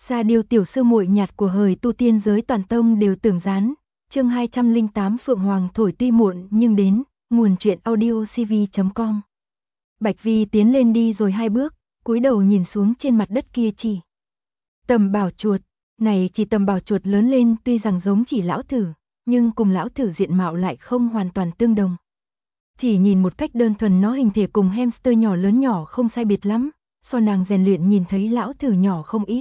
Sa Điêu tiểu sư muội nhạt của hời tu tiên giới toàn tông đều tưởng gián. Chương 208 Phượng Hoàng thổi tuy muộn nhưng đến, nguồn truyện audiocv.com. Bạch Vi tiến lên đi rồi 2 bước, cúi đầu nhìn xuống trên mặt đất kia chỉ. Tầm Bảo chuột, này chỉ Tầm Bảo chuột lớn lên tuy rằng giống chỉ lão thử, nhưng cùng lão thử diện mạo lại không hoàn toàn tương đồng. Chỉ nhìn một cách đơn thuần nó hình thể cùng hamster nhỏ lớn nhỏ không sai biệt lắm, so nàng rèn luyện nhìn thấy lão thử nhỏ không ít.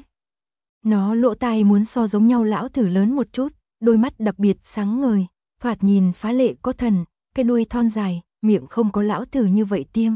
Nó lỗ tai muốn so giống nhau lão thử lớn một chút, đôi mắt đặc biệt sáng ngời, thoạt nhìn phá lệ có thần, cái đuôi thon dài, miệng không có lão thử như vậy tiêm.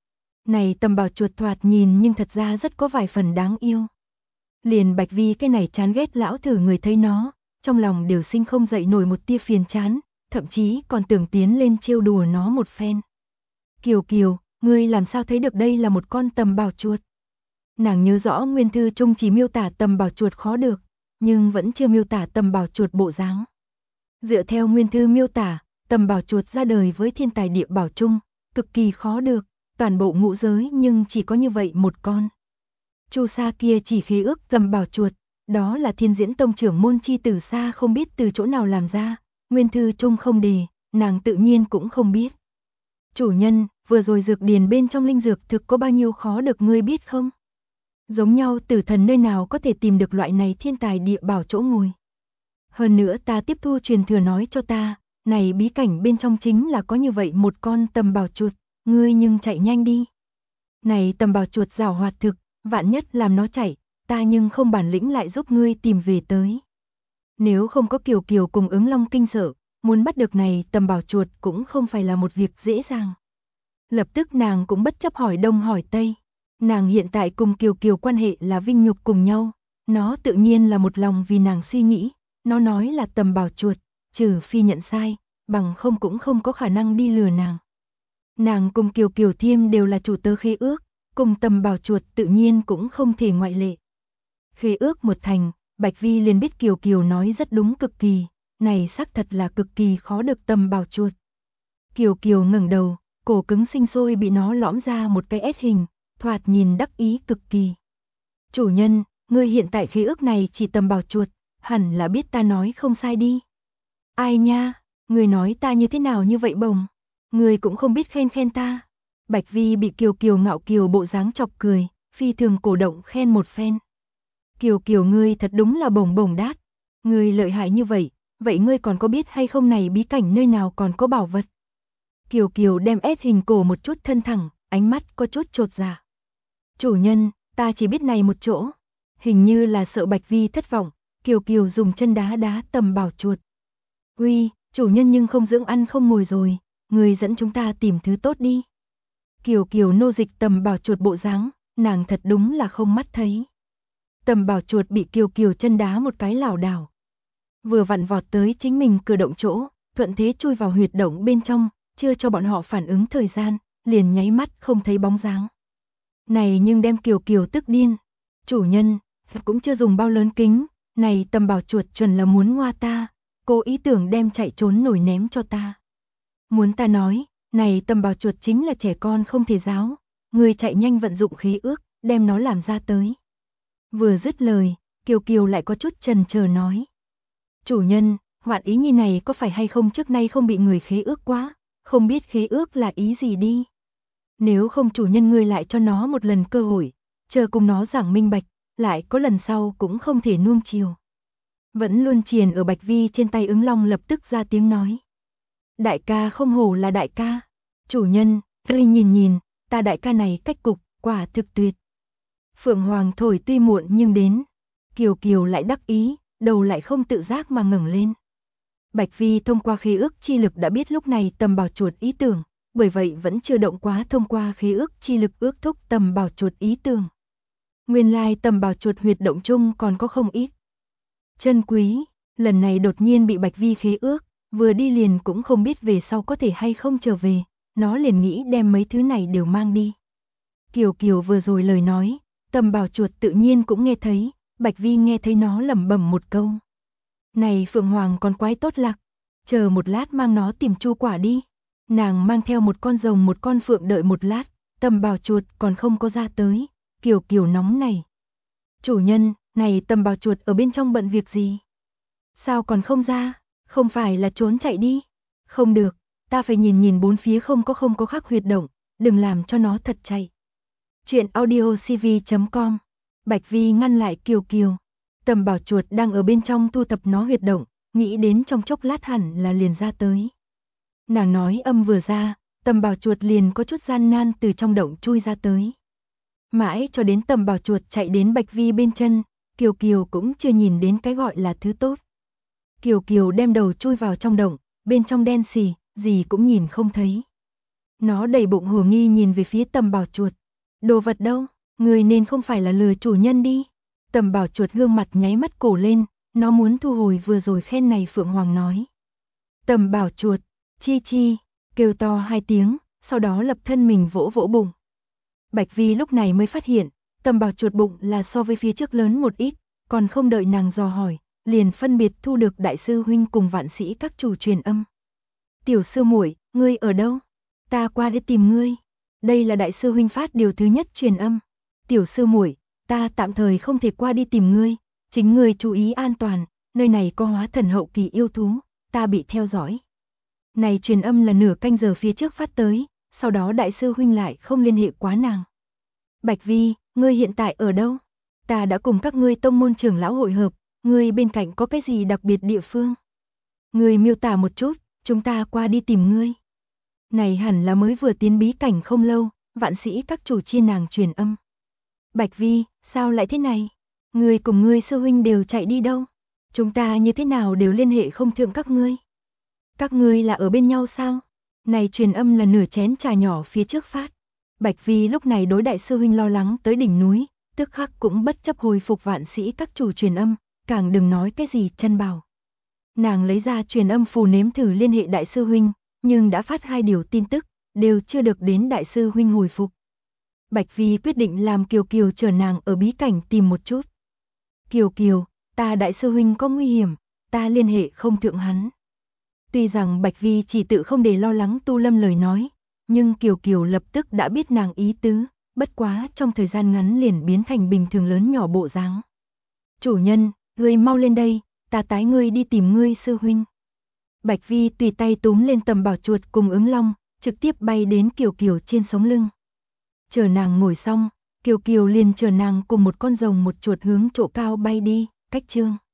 Này Tầm Bảo chuột thoạt nhìn nhưng thật ra rất có vài phần đáng yêu. Liền Bạch Vi cái này chán ghét lão thử người thấy nó, trong lòng đều sinh không dậy nổi một tia phiền chán, thậm chí còn tưởng tiến lên trêu đùa nó một phen. Kiều Kiều, ngươi làm sao thấy được đây là một con Tầm Bảo chuột? Nàng nhớ rõ nguyên thư chung chỉ miêu tả Tầm Bảo chuột khó được, nhưng vẫn chưa miêu tả Tầm Bảo chuột bộ dáng. Dựa theo nguyên thư miêu tả, Tầm Bảo chuột ra đời với thiên tài địa bảo chung, cực kỳ khó được, toàn bộ ngũ giới nhưng chỉ có như vậy một con. Chu Sa kia chỉ khế ước Tầm Bảo chuột, đó là Thiên Diễn Tông trưởng môn chi tử Sa không biết từ chỗ nào làm ra, nguyên thư chung không đề, nàng tự nhiên cũng không biết. Chủ nhân, vừa rồi dược điền bên trong linh dược thực có bao nhiêu khó được ngươi biết không? Giống nhau tử thần nơi nào có thể tìm được loại này thiên tài địa bảo chỗ ngồi. Hơn nữa ta tiếp thu truyền thừa nói cho ta, này bí cảnh bên trong chính là có như vậy một con Tầm Bảo chuột, ngươi nhưng chạy nhanh đi. Này Tầm Bảo chuột giàu hoạt thực, vạn nhất làm nó chạy, ta nhưng không bản lĩnh lại giúp ngươi tìm về tới. Nếu không có Kiều Kiều cùng Ứng Long kinh sợ, muốn bắt được này Tầm Bảo chuột cũng không phải là một việc dễ dàng. Lập tức nàng cũng bất chấp hỏi đông hỏi tây. Nàng hiện tại cùng Kiều Kiều quan hệ là vinh nhục cùng nhau, nó tự nhiên là một lòng vì nàng suy nghĩ, nó nói là Tầm Bảo chuột, trừ phi nhận sai, bằng không cũng không có khả năng đi lừa nàng. Nàng cùng Kiều Kiều Thiêm đều là chủ tớ khế ước, cùng Tầm Bảo chuột tự nhiên cũng không thể ngoại lệ. Khế ước một thành, Bạch Vi liền biết Kiều Kiều nói rất đúng cực kỳ, này xác thật là cực kỳ khó được Tầm Bảo chuột. Kiều Kiều ngẩng đầu, cổ cứng sinh sôi bị nó lõm ra một cái S hình, thoạt nhìn đắc ý cực kỳ. Chủ nhân, ngươi hiện tại khế ước này chỉ Tầm Bảo chuột, hẳn là biết ta nói không sai đi. Ai nha, ngươi nói ta như thế nào như vậy bồng, ngươi cũng không biết khen khen ta. Bạch Vi bị Kiều Kiều ngạo kiều bộ dáng chọc cười, phi thường cổ động khen một phen. Kiều Kiều ngươi thật đúng là bồng bồng đát, ngươi lợi hại như vậy, vậy ngươi còn có biết hay không này bí cảnh nơi nào còn có bảo vật? Kiều Kiều đem S hình cổ một chút thân thẳng, ánh mắt có chút chột dạ. Chủ nhân, ta chỉ biết này một chỗ. Hình như là sợ Bạch Vi thất vọng, Kiều Kiều dùng chân đá đá Tầm Bảo chuột. Uy, chủ nhân nhưng không dưỡng ăn không ngồi rồi, người dẫn chúng ta tìm thứ tốt đi. Kiều Kiều nô dịch Tầm Bảo chuột bộ dáng, nàng thật đúng là không mắt thấy. Tầm Bảo chuột bị Kiều Kiều chân đá một cái lảo đảo. Vừa vặn vọt tới chính mình cử động chỗ, thuận thế chui vào huyệt động bên trong, chưa cho bọn họ phản ứng thời gian, liền nháy mắt không thấy bóng dáng. Này nhưng đem Kiều Kiều tức điên. Chủ nhân, cũng chưa dùng bao lớn kính, này Tầm Bảo chuột chuẩn là muốn ngoa ta, cô ý tưởng đem chạy trốn nổi ném cho ta. Muốn ta nói, này Tầm Bảo chuột chính là trẻ con không thể giáo, người chạy nhanh vận dụng khí ước, đem nó làm ra tới. Vừa dứt lời, Kiều Kiều lại có chút chần chờ nói. Chủ nhân, hoạn ý như này có phải hay không trước nay không bị người khế ước quá, không biết khế ước là ý gì đi. Nếu không chủ nhân ngươi lại cho nó một lần cơ hội, chờ cùng nó giảng minh bạch, lại có lần sau cũng không thể nuông chiều. Vẫn luôn triền ở Bạch Vi trên tay Ứng Long lập tức ra tiếng nói. Đại ca không hổ là đại ca. Chủ nhân, ngươi nhìn nhìn, ta đại ca này cách cục, quả thực tuyệt. Phượng Hoàng thổi tuy muộn nhưng đến. Kiều Kiều lại đắc ý, đầu lại không tự giác mà ngẩng lên. Bạch Vi thông qua khế ước chi lực đã biết lúc này Tầm Bảo chuột ý tưởng, bởi vậy vẫn chưa động quá thông qua khế ước chi lực ước thúc Tầm Bảo chuột ý tưởng. Nguyên lai Tầm Bảo chuột huyệt động chung còn có không ít chân quý, lần này đột nhiên bị Bạch Vi khế ước, vừa đi liền cũng không biết về sau có thể hay không trở về, nó liền nghĩ đem mấy thứ này đều mang đi. Kiều Kiều vừa rồi lời nói, Tầm Bảo chuột tự nhiên cũng nghe thấy, Bạch Vi nghe thấy nó lẩm bẩm một câu. Này Phượng Hoàng còn quái tốt lạc, chờ một lát mang nó tìm Chu Quả đi. Nàng mang theo một con rồng một con phượng đợi một lát, Tầm Bảo chuột còn không có ra tới, Kiều Kiều nóng này. Chủ nhân, Này Tầm Bảo Chuột ở bên trong bận việc gì? Sao còn không ra? Không phải là trốn chạy đi? Không được, ta phải nhìn nhìn bốn phía không có khắc huyệt động, đừng làm cho nó thật chạy. Chuyện audiocv.com. Bạch Vi ngăn lại Kiều Kiều. Tầm Bảo Chuột đang ở bên trong thu thập nó huyệt động, nghĩ đến trong chốc lát hẳn là liền ra tới. Nàng nói âm vừa ra, Tầm Bảo Chuột liền có chút gian nan từ trong động chui ra tới. Mãi cho đến Tầm Bảo Chuột chạy đến Bạch Vi bên chân, Kiều Kiều cũng chưa nhìn đến cái gọi là thứ tốt. Kiều Kiều đem đầu chui vào trong động, bên trong đen xì, gì cũng nhìn không thấy. Nó đầy bụng hồ nghi nhìn về phía Tầm Bảo Chuột. Đồ vật đâu, người nên không phải là lừa chủ nhân đi. Tầm Bảo Chuột gương mặt nháy mắt cổ lên, nó muốn thu hồi vừa rồi khen này Phượng Hoàng nói. Tầm Bảo Chuột, chi chi, kêu to hai tiếng, sau đó lập thân mình vỗ vỗ bụng. Bạch Vi lúc này mới phát hiện, Tầm Bảo Chuột bụng là so với phía trước lớn một ít, còn không đợi nàng dò hỏi, liền phân biệt thu được đại sư huynh cùng vạn sĩ các chủ truyền âm. Tiểu sư muội, ngươi ở đâu? Ta qua để tìm ngươi. Đây là đại sư huynh phát điều thứ nhất truyền âm. Tiểu sư muội, ta tạm thời không thể qua đi tìm ngươi, chính ngươi chú ý an toàn, nơi này có hóa thần hậu kỳ yêu thú, ta bị theo dõi. Này truyền âm là nửa canh giờ phía trước phát tới, sau đó đại sư huynh lại không liên hệ quá nàng. Bạch Vi, ngươi hiện tại ở đâu? Ta đã cùng các ngươi tông môn trưởng lão hội hợp, ngươi bên cạnh có cái gì đặc biệt địa phương? Ngươi miêu tả một chút, chúng ta qua đi tìm ngươi. Này hẳn là mới vừa tiến bí cảnh không lâu, vạn sĩ các chủ chia nàng truyền âm. Bạch Vi, sao lại thế này? Ngươi cùng ngươi sư huynh đều chạy đi đâu? Chúng ta như thế nào đều liên hệ không thượng các ngươi? Các ngươi là ở bên nhau sao? Này truyền âm là nửa chén trà nhỏ phía trước phát. Bạch Vi lúc này đối đại sư huynh lo lắng tới đỉnh núi, tức khắc cũng bất chấp hồi phục vạn sĩ các chủ truyền âm, càng đừng nói cái gì chân bảo. Nàng lấy ra truyền âm phù nếm thử liên hệ đại sư huynh, nhưng đã phát hai điều tin tức, đều chưa được đến đại sư huynh hồi phục. Bạch Vi quyết định làm Kiều Kiều chờ nàng ở bí cảnh tìm một chút. Kiều Kiều, ta đại sư huynh có nguy hiểm, ta liên hệ không thượng hắn. Tuy rằng Bạch Vi chỉ tự không để lo lắng Tu Lâm lời nói, nhưng Kiều Kiều lập tức đã biết nàng ý tứ, bất quá trong thời gian ngắn liền biến thành bình thường lớn nhỏ bộ dáng. Chủ nhân, ngươi mau lên đây, ta tái ngươi đi tìm ngươi sư huynh. Bạch Vi tùy tay túm lên Tầm Bảo Chuột cùng Ứng Long, trực tiếp bay đến Kiều Kiều trên sống lưng. Chờ nàng ngồi xong, Kiều Kiều liền chờ nàng cùng một con rồng một chuột hướng chỗ cao bay đi, cách chương.